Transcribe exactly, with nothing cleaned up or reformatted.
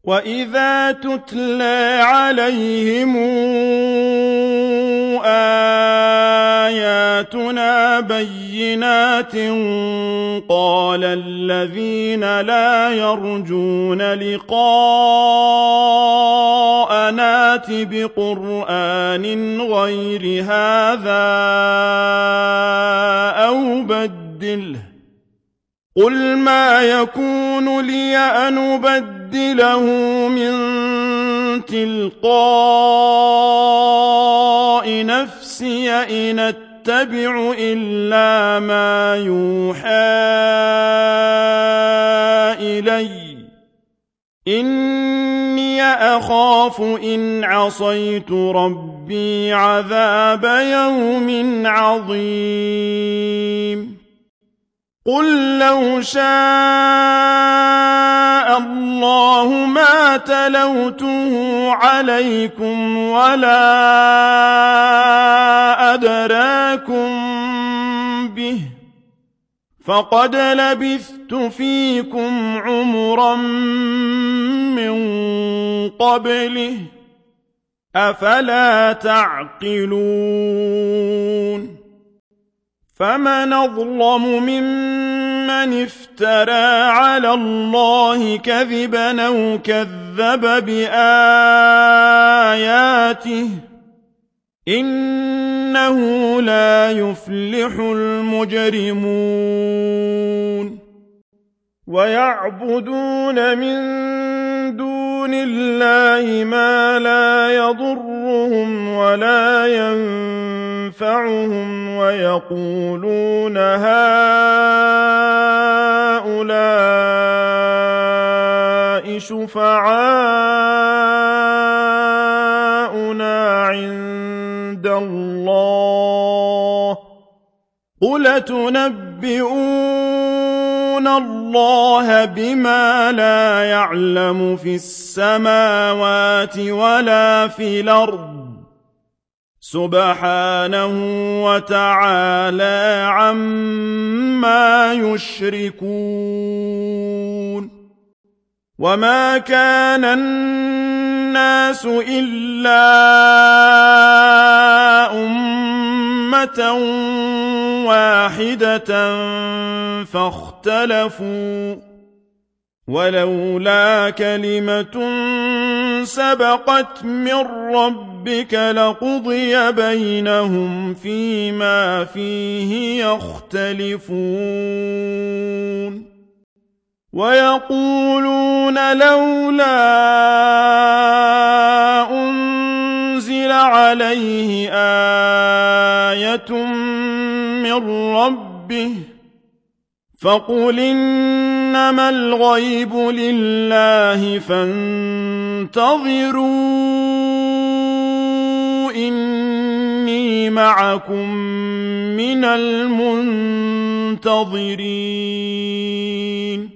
وَإِذَا تُتْلَىٰ عَلَيْهِمْ آيَاتُنَا بَيِّنَاتٍ قَالَ الَّذِينَ لَا يَرْجُونَ لِقَاءَنَا ائْتِ بِقُرْآنٍ غَيْرِ هَٰذَا أَوْ بَدِّلْهُ ۚ قُلْ مَا يَكُونُ لِيَ أَنْ أُبَدِّلَهُ مِن تِلْقَاءِ نَفْسِي إِنْ أَتَّبِعُ إِلَّا مَا يُوحَىٰ إِلَيَّ ۖ إِنِّي أَخَافُ إِنْ عَصَيْتُ رَبِّي عَذَابَ يَوْمٍ عَظِيمٍ قُل لَّوْ شَاءَ اللَّهُ مَا تَلَوْتُهُ عَلَيْكُمْ وَلَا أَدْرَاكُم بِهِ ۖ فَقَدْ لَبِثْتُ فِيكُمْ عُمُرًا مِّن قَبْلِهِ ۚ أَفَلَا تَعْقِلُونَ فَمَنْ أَظْلَمُ مِمَّنِ افْتَرَىٰ عَلَى اللَّهِ كَذِبًا أَوْ كَذَّبَ بِآيَاتِهِ ۚ إِنَّهُ لَا يُفْلِحُ الْمُجْرِمُونَ وَيَعْبُدُونَ مِن دُونِ اللَّهِ مَا لَا يَضُرُّهُمْ وَلَا يَنفَعُهُمْ وَيَقُولُونَ هَٰؤُلَاءِ شُفَعَاؤُنَا عِندَ اللَّهِ ۚ قُلْ أَتُنَبِّئُونَ اللَّهَ بِمَا لَا يَعْلَمُ فِي السَّمَاوَاتِ وَلَا فِي الْأَرْضِ ۚ سُبْحَانَهُ وَتَعَالَىٰ عَمَّا يُشْرِكُونَ وَمَا كَانَ النَّاسُ إِلَّا أُمَّةً وَاحِدَةً فَاخْتَلَفُوا ۚ وَلَوْلَا كَلِمَةٌ سَبَقَتْ مِن رَّبِّكَ لَقُضِيَ بَيْنَهُمْ فِيمَا فِيهِ يَخْتَلِفُونَ وَيَقُولُونَ لَوْلَا أُنزِلَ عَلَيْهِ آيَةٌ مِّن رَّبِّهِ ۖ فَقُلْ إِنَّمَا الْغَيْبُ لِلَّهِ فَانتَظِرُوا إِنِّي مَعَكُم مِّنَ الْمُنتَظِرِينَ